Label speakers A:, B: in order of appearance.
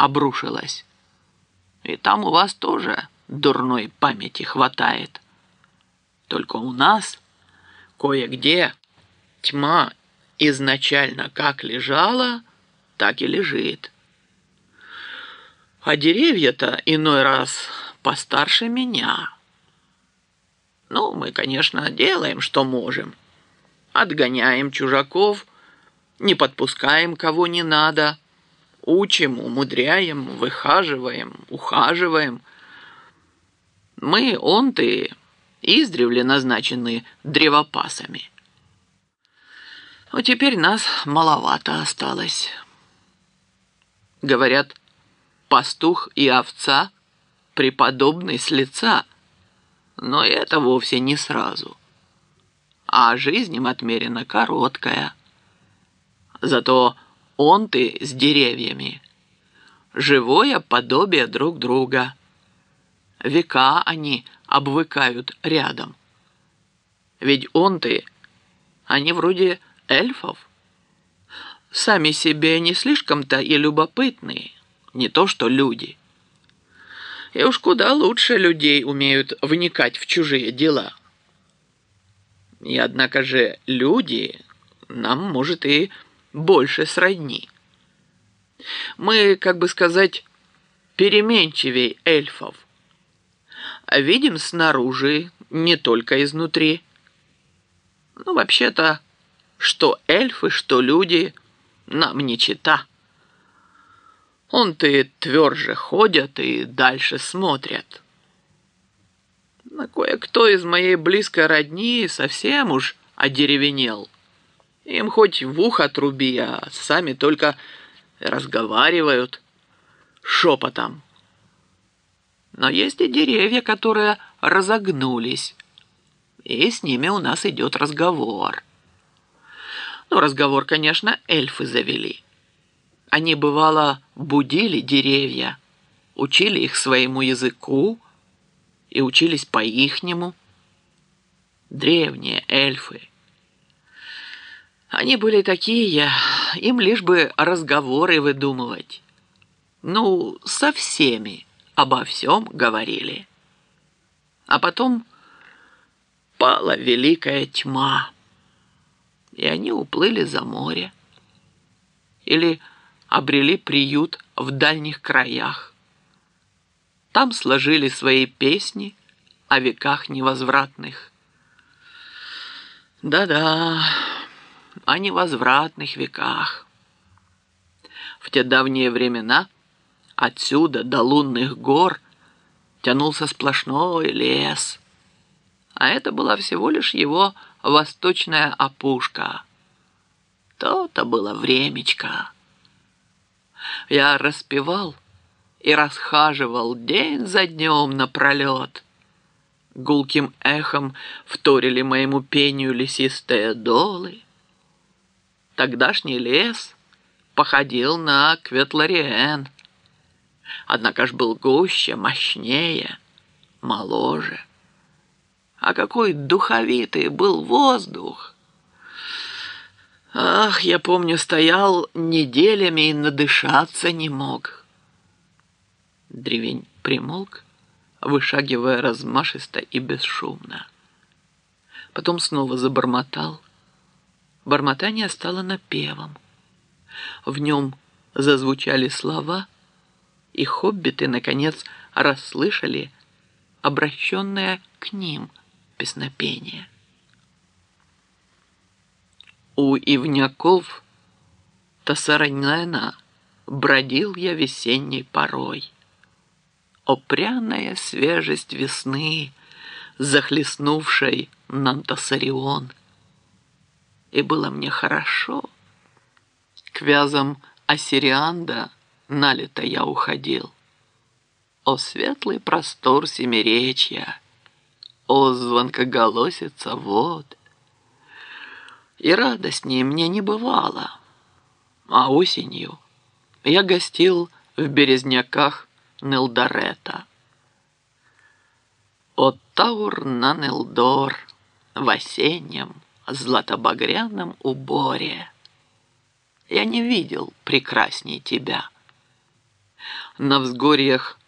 A: обрушилась. И там у вас тоже дурной памяти хватает. Только у нас кое-где тьма изначально как лежала, так и лежит. А деревья-то иной раз постарше меня. Ну, мы, конечно, делаем, что можем. Отгоняем чужаков, не подпускаем, кого не надо, учим, умудряем, выхаживаем, ухаживаем. Мы, онты, издревле назначены древопасами. Но теперь нас маловато осталось. Говорят, пастух и овца преподобный с лица, но это вовсе не сразу. А жизнь им отмерена короткая. Зато онты с деревьями живое подобие друг друга. Века они обвыкают рядом. Ведь онты, они вроде эльфов. Сами себе не слишком-то и любопытные, не то что люди. И уж куда лучше людей умеют вникать в чужие дела. И однако же люди нам, может, и больше сродни. Мы, как бы сказать, переменчивей эльфов. А видим снаружи, не только изнутри. Ну, вообще-то, что эльфы, что люди, нам не чета. Он-то тверже ходят и дальше смотрят. Но кое-кто из моей близкой родни совсем уж одеревенел. Им хоть в ухо труби, а сами только разговаривают шепотом. Но есть и деревья, которые разогнулись, и с ними у нас идет разговор. Ну, разговор, конечно, эльфы завели. Они, бывало, будили деревья, учили их своему языку и учились по-ихнему. Древние эльфы. Они были такие, им лишь бы разговоры выдумывать. Ну, со всеми обо всем говорили. А потом пала великая тьма, и они уплыли за море. Или обрели приют в дальних краях. Там сложили свои песни о веках невозвратных. Да-да, о невозвратных веках. В те давние времена отсюда до лунных гор тянулся сплошной лес, а это была всего лишь его восточная опушка. То-то было времечко. Я распевал и расхаживал день за днем напролет. Гулким эхом вторили моему пению лесистые долы. Тогдашний лес походил на Кветлариэн, однако ж был гуще, мощнее, моложе. А какой духовитый был воздух! Ах, я помню, стоял неделями и надышаться не мог. Древень примолк, вышагивая размашисто и бесшумно. Потом снова забормотал. Бормотание стало напевом. В нем зазвучали слова, и хоббиты, наконец, расслышали обращенное к ним песнопение. У ивняков Тасаранена бродил я весенней порой. О пряная свежесть весны, захлестнувшей нам Тассарион. И было мне хорошо. К вязам Ассирианда налито я уходил. О светлый простор семиречья, о звонкоголосица вод. И радостнее мне не бывало. А осенью я гостил в березняках Нелдорета. О Таур на Нелдор в осеннем златобагряном уборе. Я не видел прекрасней тебя. на взгорьях